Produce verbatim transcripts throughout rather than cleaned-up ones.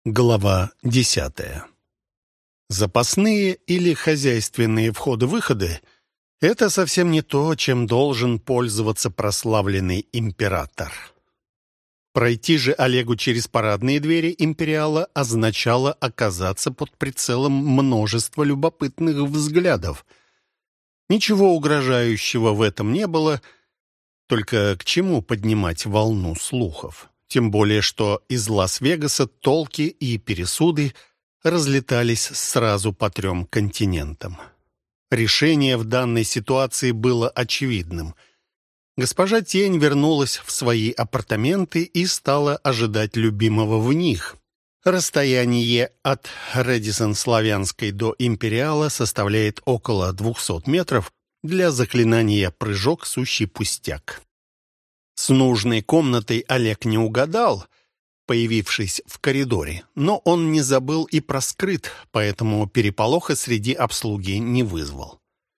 Глава десятая. Запасные или хозяйственные входы-выходы — это совсем не то, чем должен пользоваться прославленный император. Пройти же Олегу через парадные двери империала означало оказаться под прицелом множества любопытных взглядов. Ничего угрожающего в этом не было, только к чему поднимать волну слухов? Тем более, что из Лас-Вегаса толки и пересуды разлетались сразу по трем континентам. Решение в данной ситуации было очевидным. Госпожа Тень вернулась в свои апартаменты и стала ожидать любимого в них. Расстояние от Рэдисон-Славянской до Империала составляет около двухсот метров. Для заклинания «Прыжок» сущий пустяк. С нужной комнатой Олег не угадал, появившись в коридоре, но он не забыл и про скрыт, поэтому переполоха среди обслуги не вызвал.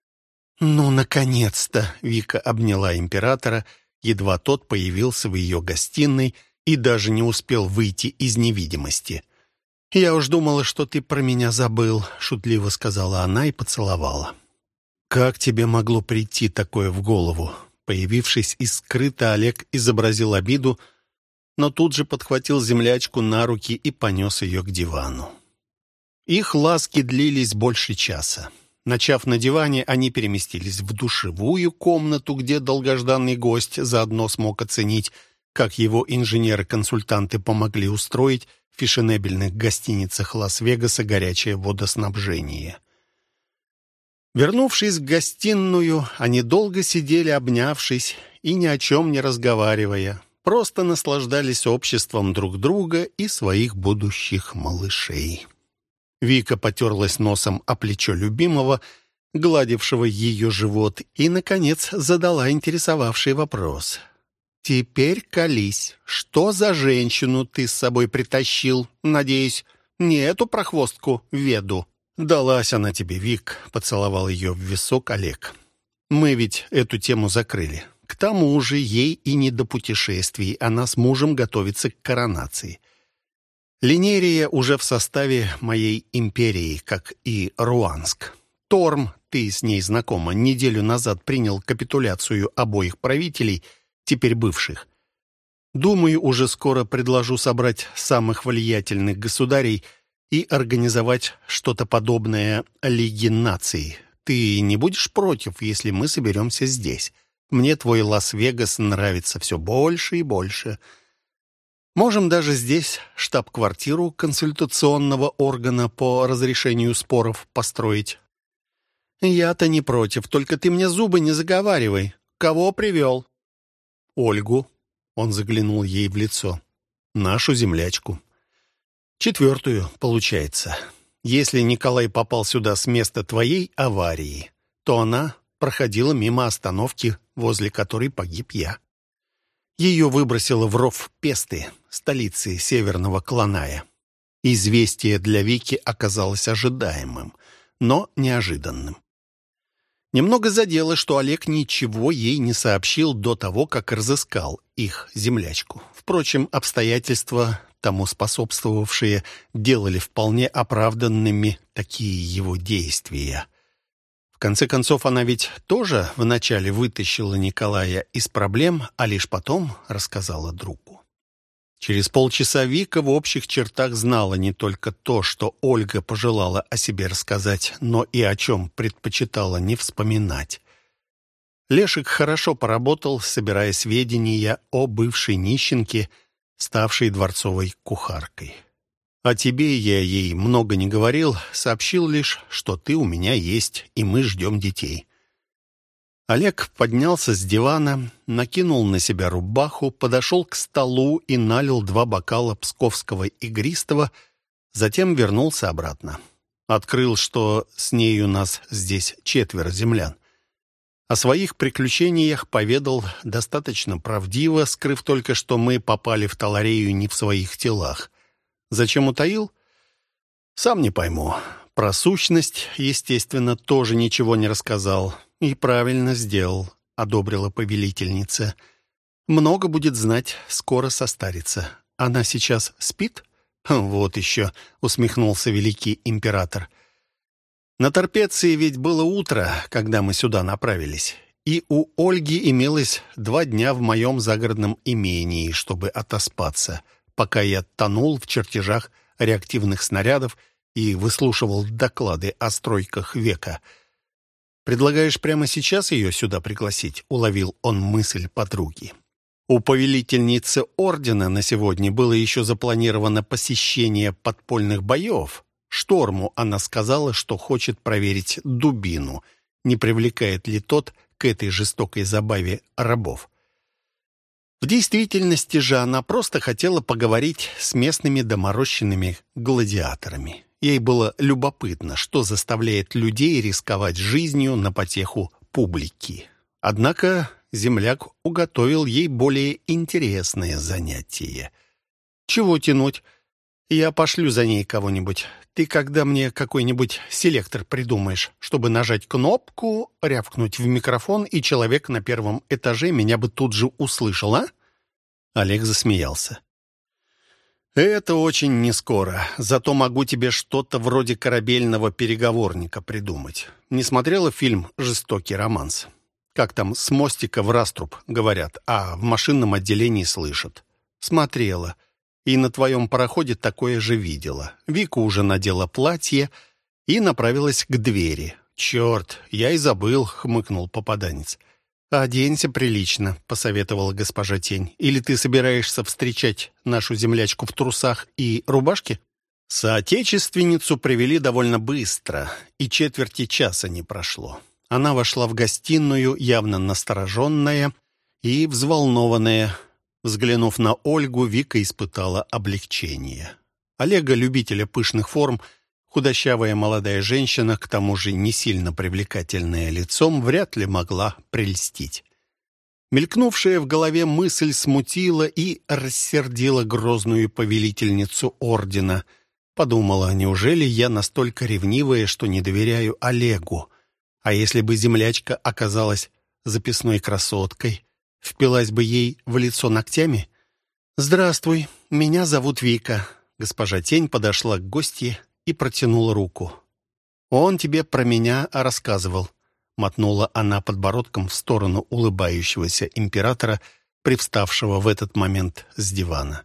«Ну, наконец-то!» — Вика обняла императора, едва тот появился в ее гостиной и даже не успел выйти из невидимости. «Я уж думала, что ты про меня забыл», — шутливо сказала она и поцеловала. «Как тебе могло прийти такое в голову?» Появившись из скрыта, Олег изобразил обиду, но тут же подхватил землячку на руки и понес ее к дивану. Их ласки длились больше часа. Начав на диване, они переместились в душевую комнату, где долгожданный гость заодно смог оценить, как его инженеры-консультанты помогли устроить в фешенебельных гостиницах Лас-Вегаса горячее водоснабжение. Вернувшись в гостиную, они долго сидели, обнявшись и ни о чем не разговаривая, просто наслаждались обществом друг друга и своих будущих малышей. Вика потерлась носом о плечо любимого, гладившего ее живот, и, наконец, задала интересовавший вопрос. «Теперь колись, что за женщину ты с собой притащил? Надеюсь, не эту прохвостку Веду?» «Далась она тебе, Вик», — поцеловал ее в висок Олег. «Мы ведь эту тему закрыли. К тому же ей и не до путешествий, она с мужем готовится к коронации. Линерия уже в составе моей империи, как и Руанск. Торм, ты с ней знакома, неделю назад принял капитуляцию обоих правителей, теперь бывших. Думаю, уже скоро предложу собрать самых влиятельных государей и организовать что-то подобное Лиге наций. Ты не будешь против, если мы соберемся здесь? Мне твой Лас-Вегас нравится все больше и больше. Можем даже здесь штаб-квартиру консультационного органа по разрешению споров построить. Я-то не против, только ты мне зубы не заговаривай. Кого привел?» «Ольгу», — он заглянул ей в лицо, — «нашу землячку. Четвертую, получается. Если Николай попал сюда с места твоей аварии, то она проходила мимо остановки, возле которой погиб я. Ее выбросило в ров Песты, столицы Северного Кланая. Известие для Вики оказалось ожидаемым, но неожиданным. Немного задело, что Олег ничего ей не сообщил до того, как разыскал их землячку. Впрочем, обстоятельства, тому способствовавшие, делали вполне оправданными такие его действия. В конце концов, она ведь тоже вначале вытащила Николая из проблем, а лишь потом рассказала другу. Через полчаса Вика в общих чертах знала не только то, что Ольга пожелала о себе рассказать, но и о чем предпочитала не вспоминать. Лешек хорошо поработал, собирая сведения о бывшей нищенке, ставшей дворцовой кухаркой. «О тебе я ей много не говорил, сообщил лишь, что ты у меня есть, и мы ждем детей». Олег поднялся с дивана, накинул на себя рубаху, подошел к столу и налил два бокала псковского игристого, затем вернулся обратно. Открыл, что с ней у нас здесь четверо землян. О своих приключениях поведал достаточно правдиво, скрыв только, что мы попали в Таларею не в своих телах. Зачем утаил? Сам не пойму. Про сущность, естественно, тоже ничего не рассказал. И правильно сделал, одобрила повелительница. Много будет знать, скоро состарится. Она сейчас спит? «Вот еще», — усмехнулся великий император. «На Торпеции ведь было утро, когда мы сюда направились, и у Ольги имелось два дня в моем загородном имении, чтобы отоспаться, пока я тонул в чертежах реактивных снарядов и выслушивал доклады о стройках века. Предлагаешь прямо сейчас ее сюда пригласить?» — уловил он мысль подруги. У повелительницы ордена на сегодня было еще запланировано посещение подпольных боев. Шторму она сказала, что хочет проверить дубину, не привлекает ли тот к этой жестокой забаве рабов. В действительности же она просто хотела поговорить с местными доморощенными гладиаторами. Ей было любопытно, что заставляет людей рисковать жизнью на потеху публики. Однако земляк уготовил ей более интересное занятие. «Чего тянуть? Я пошлю за ней кого-нибудь. Ты когда мне какой-нибудь селектор придумаешь, чтобы нажать кнопку, рявкнуть в микрофон, и человек на первом этаже меня бы тут же услышал, а?» Олег засмеялся. «Это очень нескоро, зато могу тебе что-то вроде корабельного переговорника придумать. Не смотрела фильм «Жестокий романс»? Как там с мостика в раструб говорят, а в машинном отделении слышат. Смотрела. И на твоем пароходе такое же видела. Вика уже надела платье и направилась к двери. «Черт, я и забыл», — хмыкнул попаданец. «Оденься прилично», — посоветовала госпожа Тень. «Или ты собираешься встречать нашу землячку в трусах и рубашке?» Соотечественницу привели довольно быстро, и четверти часа не прошло. Она вошла в гостиную, явно настороженная и взволнованная. Взглянув на Ольгу, Вика испытала облегчение. Олега, любителя пышных форм, худощавая молодая женщина, к тому же не сильно привлекательная лицом, вряд ли могла прельстить. Мелькнувшая в голове мысль смутила и рассердила грозную повелительницу ордена. Подумала, неужели я настолько ревнивая, что не доверяю Олегу? А если бы землячка оказалась записной красоткой, впилась бы ей в лицо ногтями? «Здравствуй, меня зовут Вика». Госпожа Тень подошла к гостье и протянула руку. «Он тебе про меня рассказывал», — мотнула она подбородком в сторону улыбающегося императора, привставшего в этот момент с дивана.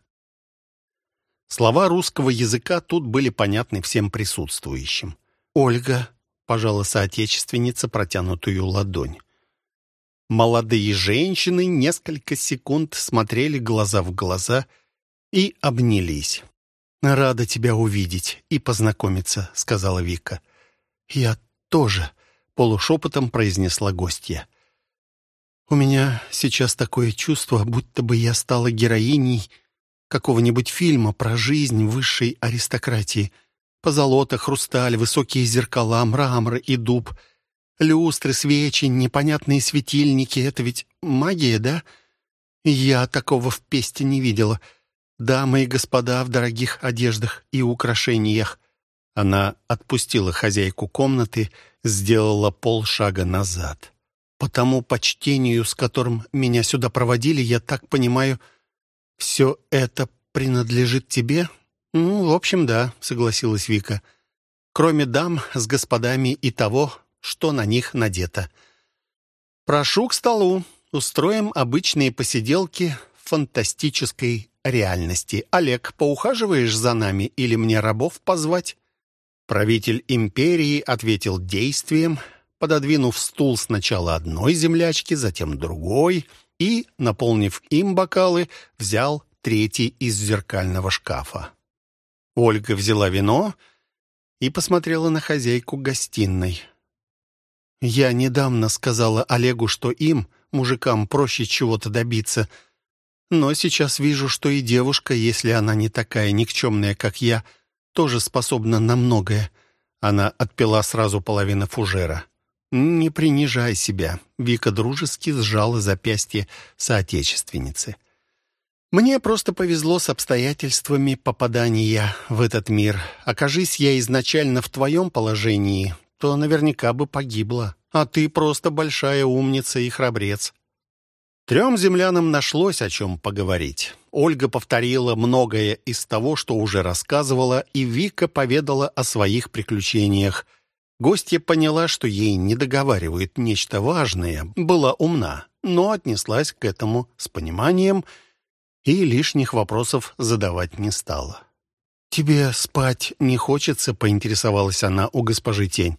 Слова русского языка тут были понятны всем присутствующим. «Ольга», — пожала соотечественница протянутую ладонь. Молодые женщины несколько секунд смотрели глаза в глаза и обнялись. «Рада тебя увидеть и познакомиться», — сказала Вика. «Я тоже», — полушепотом произнесла гостья. «У меня сейчас такое чувство, будто бы я стала героиней какого-нибудь фильма про жизнь высшей аристократии. Позолота, хрусталь, высокие зеркала, мрамор и дуб, люстры, свечи, непонятные светильники — это ведь магия, да? Я такого в Песте не видела. Дамы и господа в дорогих одеждах и украшениях». Она отпустила хозяйку комнаты, сделала полшага назад. «По тому почтению, с которым меня сюда проводили, я так понимаю, все это принадлежит тебе?» «Ну, в общем, да», — согласилась Вика. «Кроме дам с господами и того, что на них надето. Прошу к столу. Устроим обычные посиделки в фантастической реальности. Олег, поухаживаешь за нами или мне рабов позвать?» Правитель империи ответил действием, пододвинув стул сначала одной землячки, затем другой, и, наполнив им бокалы, взял третий из зеркального шкафа. Ольга взяла вино и посмотрела на хозяйку гостиной. «Я недавно сказала Олегу, что им, мужикам, проще чего-то добиться, но сейчас вижу, что и девушка, если она не такая никчемная, как я, тоже способна на многое». Она отпила сразу половину фужера. «Не принижай себя», — Вика дружески сжала запястье соотечественницы. «Мне просто повезло с обстоятельствами попадания в этот мир. Окажись я изначально в твоем положении, то наверняка бы погибла. А ты просто большая умница и храбрец». Трем землянам нашлось о чем поговорить. Ольга повторила многое из того, что уже рассказывала, и Вика поведала о своих приключениях. Гостья поняла, что ей не договаривают нечто важное, была умна, но отнеслась к этому с пониманием и лишних вопросов задавать не стала. «Тебе спать не хочется?» — поинтересовалась она у госпожи Тень.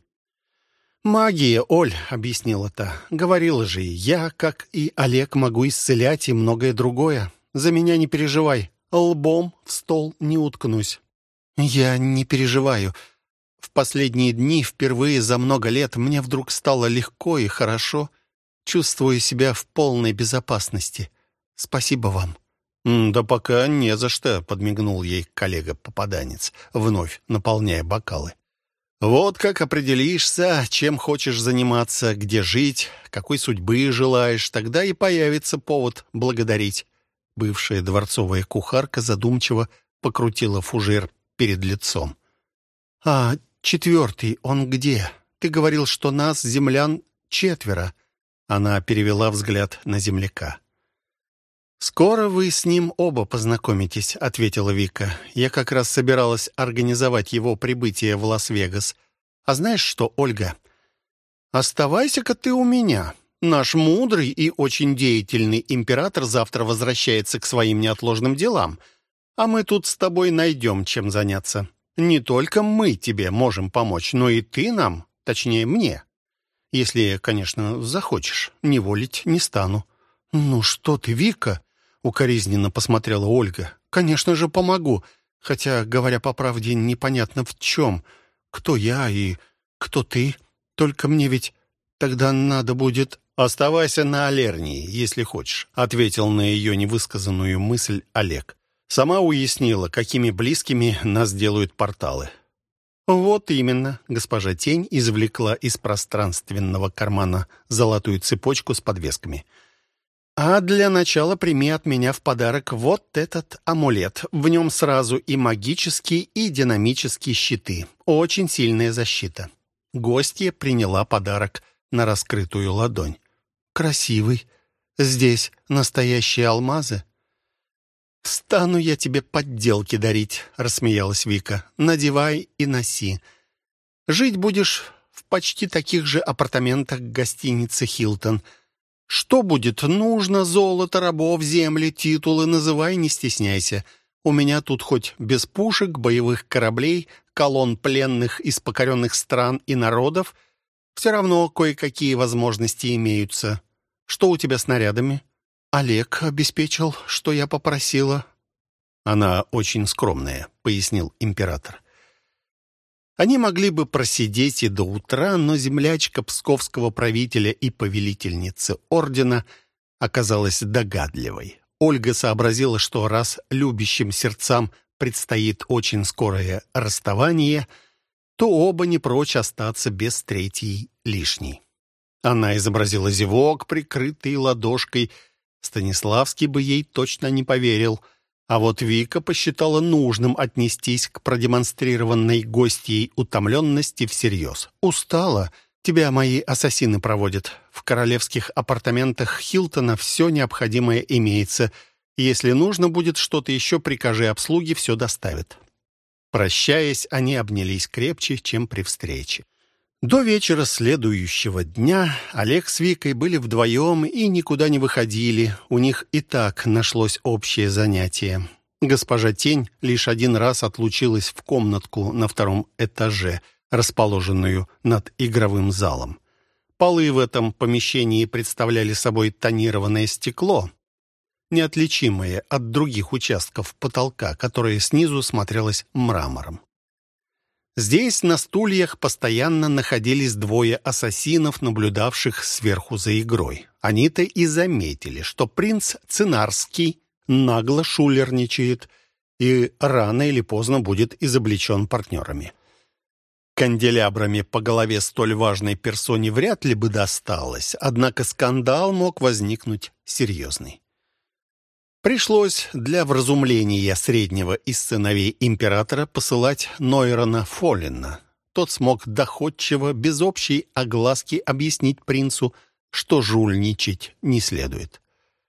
«Магия, Оль», — объяснила та. «Говорила же, я, как и Олег, могу исцелять и многое другое. За меня не переживай, лбом в стол не уткнусь». «Я не переживаю. В последние дни, впервые за много лет, мне вдруг стало легко и хорошо. Чувствую себя в полной безопасности. Спасибо вам». «Да пока не за что», — подмигнул ей коллега-попаданец, вновь наполняя бокалы. «Вот как определишься, чем хочешь заниматься, где жить, какой судьбы желаешь, тогда и появится повод благодарить». Бывшая дворцовая кухарка задумчиво покрутила фужер перед лицом. «А четвертый он где? Ты говорил, что нас, землян, четверо». Она перевела взгляд на земляка. «Скоро вы с ним оба познакомитесь», — ответила Вика. «Я как раз собиралась организовать его прибытие в Лас-Вегас. А знаешь что, Ольга? Оставайся-ка ты у меня. Наш мудрый и очень деятельный император завтра возвращается к своим неотложным делам, а мы тут с тобой найдем, чем заняться. Не только мы тебе можем помочь, но и ты нам, точнее мне. Если, конечно, захочешь, неволить не стану». «Ну что ты, Вика?» — укоризненно посмотрела Ольга. «Конечно же, помогу. Хотя, говоря по правде, непонятно в чем. Кто я и кто ты? Только мне ведь тогда надо будет...» «Оставайся на Алернии, если хочешь», — ответил на ее невысказанную мысль Олег. «Сама уяснила, какими близкими нас делают порталы». «Вот именно», — госпожа Тень извлекла из пространственного кармана золотую цепочку с подвесками. «А для начала прими от меня в подарок вот этот амулет. В нем сразу и магические, и динамические щиты. Очень сильная защита». Гостья приняла подарок на раскрытую ладонь. «Красивый. Здесь настоящие алмазы». «Стану я тебе подделки дарить», — рассмеялась Вика. «Надевай и носи. Жить будешь в почти таких же апартаментах гостиницы «Хилтон». Что будет нужно, золото, рабов, земли, титулы, называй, не стесняйся. У меня тут хоть без пушек, боевых кораблей, колонн пленных из покоренных стран и народов, все равно кое-какие возможности имеются. Что у тебя с нарядами?» «Олег обеспечил, что я попросила». «Она очень скромная», — пояснил император. Они могли бы просидеть и до утра, но землячка псковского правителя и повелительницы ордена оказалась догадливой. Ольга сообразила, что раз любящим сердцам предстоит очень скорое расставание, то оба не прочь остаться без третьей лишней. Она изобразила зевок, прикрытый ладошкой. Станиславский бы ей точно не поверил. А вот Вика посчитала нужным отнестись к продемонстрированной гостьей утомленности всерьез. «Устала. Тебя мои ассасины проводят. В королевских апартаментах Хилтона все необходимое имеется. Если нужно будет что-то еще, прикажи обслуге, все доставят». Прощаясь, они обнялись крепче, чем при встрече. До вечера следующего дня Олег с Викой были вдвоем и никуда не выходили. У них и так нашлось общее занятие. Госпожа Тень лишь один раз отлучилась в комнатку на втором этаже, расположенную над игровым залом. Полы в этом помещении представляли собой тонированное стекло, неотличимое от других участков потолка, которое снизу смотрелось мрамором. Здесь на стульях постоянно находились двое ассасинов, наблюдавших сверху за игрой. Они-то и заметили, что принц Цинарский нагло шулерничает и рано или поздно будет изобличен партнерами. Канделябрами по голове столь важной персоне вряд ли бы досталось, однако скандал мог возникнуть серьезный. Пришлось для вразумления среднего из сыновей императора посылать Нойрона Фоллина. Тот смог доходчиво, без общей огласки объяснить принцу, что жульничать не следует.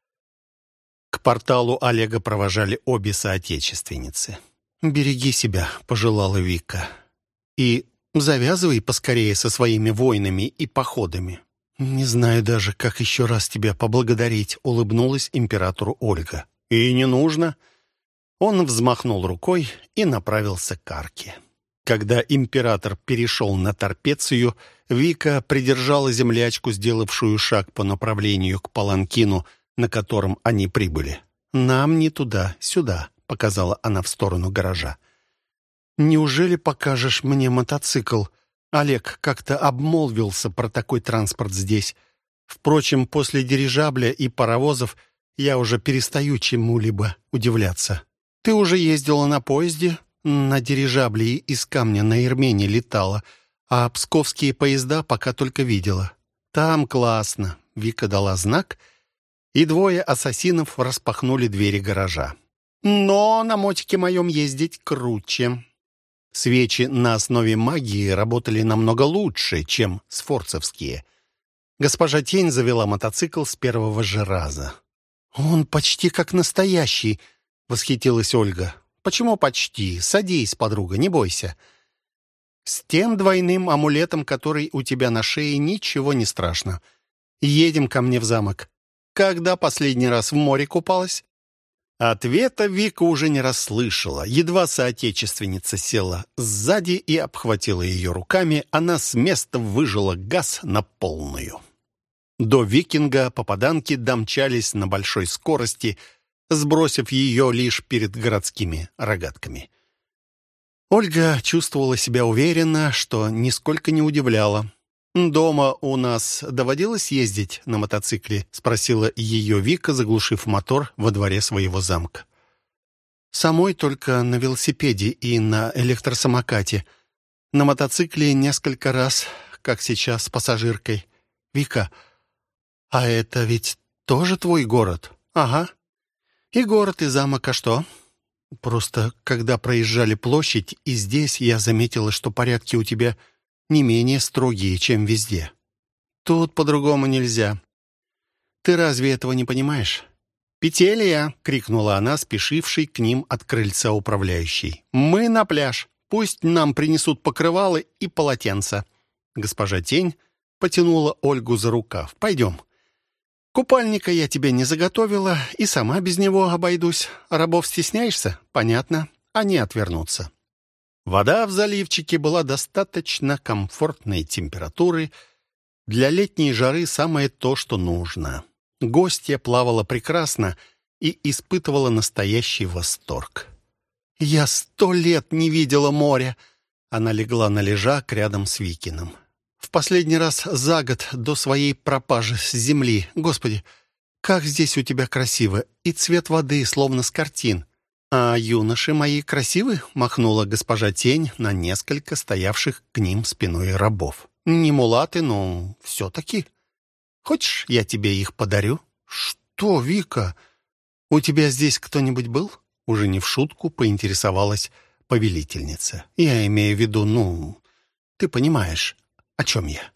порталу Олега провожали обе соотечественницы. «Береги себя», — пожелала Вика. «И завязывай поскорее со своими войнами и походами». «Не знаю даже, как еще раз тебя поблагодарить», — улыбнулась императору Ольга. «И не нужно». Он взмахнул рукой и направился к арке. Когда император перешел на Тарпецию, Вика придержала землячку, сделавшую шаг по направлению к паланкину, на котором они прибыли. «Нам не туда, сюда», — показала она в сторону гаража. «Неужели покажешь мне мотоцикл? Олег как-то обмолвился про такой транспорт здесь. Впрочем, после дирижабля и паровозов я уже перестаю чему-либо удивляться. Ты уже ездила на поезде, на дирижабле из камня на Ирмене летала, а псковские поезда пока только видела. Там классно». Вика дала знак, и двое ассасинов распахнули двери гаража. «Но на мотике моем ездить круче». Свечи на основе магии работали намного лучше, чем сфорцевские. Госпожа Тень завела мотоцикл с первого же раза. «Он почти как настоящий», — восхитилась Ольга. «Почему почти? Садись, подруга, не бойся. С тем двойным амулетом, который у тебя на шее, ничего не страшно. Едем ко мне в замок. Когда последний раз в море купалась?» Ответа Вика уже не расслышала. Едва соотечественница села сзади и обхватила ее руками, она с места выжила газ на полную. До Викинга попаданки домчались на большой скорости, сбросив ее лишь перед городскими рогатками. Ольга чувствовала себя уверенно, что нисколько не удивляла. «Дома у нас доводилось ездить на мотоцикле?» — спросила ее Вика, заглушив мотор во дворе своего замка. «Самой только на велосипеде и на электросамокате. На мотоцикле несколько раз, как сейчас, с пассажиркой. Вика, а это ведь тоже твой город?» «Ага. И город, и замок, а что?» «Просто, когда проезжали площадь, и здесь я заметила, что порядки у тебя не менее строгие, чем везде. Тут по-другому нельзя. Ты разве этого не понимаешь?» «Петелия!» — крикнула она, спешившей к ним от крыльца управляющей. «Мы на пляж. Пусть нам принесут покрывалы и полотенца». Госпожа Тень потянула Ольгу за рукав. «Пойдем. Купальника я тебе не заготовила, и сама без него обойдусь. Рабов стесняешься? Понятно. Они отвернутся». Вода в заливчике была достаточно комфортной температуры. Для летней жары самое то, что нужно. Гостья плавала прекрасно и испытывала настоящий восторг. «Я сто лет не видела моря!» Она легла на лежак рядом с Викиным. «В последний раз за год до своей пропажи с земли. Господи, как здесь у тебя красиво! И цвет воды, словно с картин. «А юноши мои красивы?» — махнула госпожа Тень на несколько стоявших к ним спиной рабов. «Не мулаты, но все-таки. Хочешь, я тебе их подарю?» «Что, Вика? У тебя здесь кто-нибудь был?» Уже не в шутку поинтересовалась повелительница. «Я имею в виду, ну, ты понимаешь, о чем я?»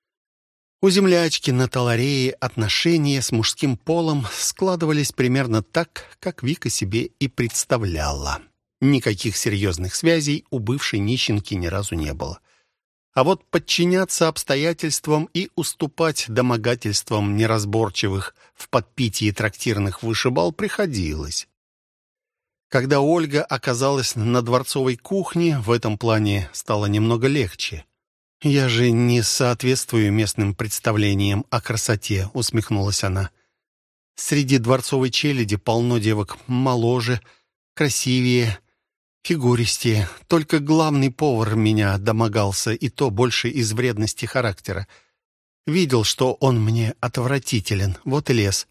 У землячки на Таларее отношения с мужским полом складывались примерно так, как Вика себе и представляла. Никаких серьезных связей у бывшей нищенки ни разу не было. А вот подчиняться обстоятельствам и уступать домогательствам неразборчивых в подпитии трактирных вышибал приходилось. Когда Ольга оказалась на дворцовой кухне, в этом плане стало немного легче. «Я же не соответствую местным представлениям о красоте», — усмехнулась она. «Среди дворцовой челяди полно девок моложе, красивее, фигуристее. Только главный повар меня домогался, и то больше из вредности характера. Видел, что он мне отвратителен, вот и лез».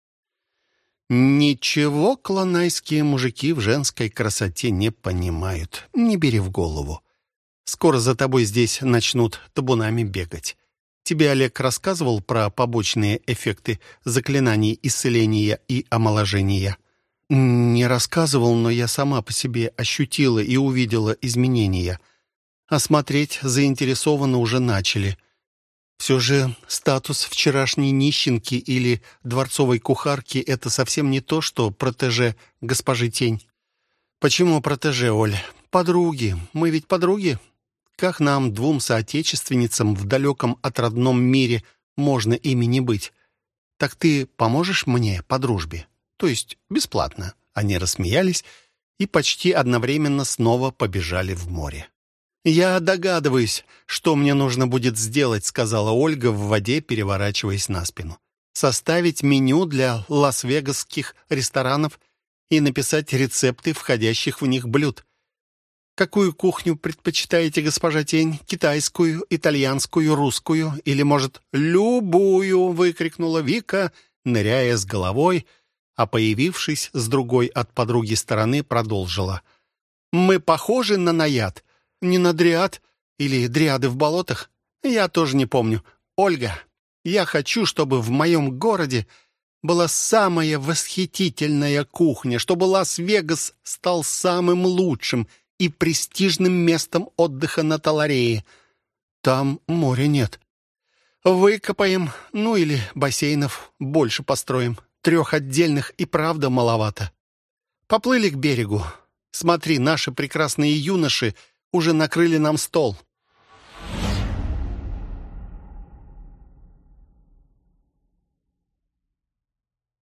«Ничего клонайские мужики в женской красоте не понимают. Не бери в голову. Скоро за тобой здесь начнут табунами бегать. Тебе Олег рассказывал про побочные эффекты заклинаний исцеления и омоложения?» «Не рассказывал, но я сама по себе ощутила и увидела изменения. А смотреть заинтересованно уже начали. Все же статус вчерашней нищенки или дворцовой кухарки — это совсем не то, что протеже госпожи Тень. Почему протеже, Оль? Подруги. Мы ведь подруги. Как нам, двум соотечественницам в далеком от родном мире, можно ими не быть? Так ты поможешь мне по дружбе? То есть бесплатно. Они рассмеялись и почти одновременно снова побежали в море. «Я догадываюсь, что мне нужно будет сделать», — сказала Ольга в воде, переворачиваясь на спину. «Составить меню для лас-вегасских ресторанов и написать рецепты входящих в них блюд. Какую кухню предпочитаете, госпожа Тень? Китайскую, итальянскую, русскую или, может, любую?» — выкрикнула Вика, ныряя с головой, а, появившись с другой от подруги стороны, продолжила. «Мы похожи на наяд? Не на дриад или дриады в болотах? Я тоже не помню. Ольга, я хочу, чтобы в моем городе была самая восхитительная кухня, чтобы Лас-Вегас стал самым лучшим и престижным местом отдыха на Таларее. Там моря нет. Выкопаем, ну или бассейнов больше построим. Трех отдельных и правда маловато. Поплыли к берегу. Смотри, наши прекрасные юноши уже накрыли нам стол.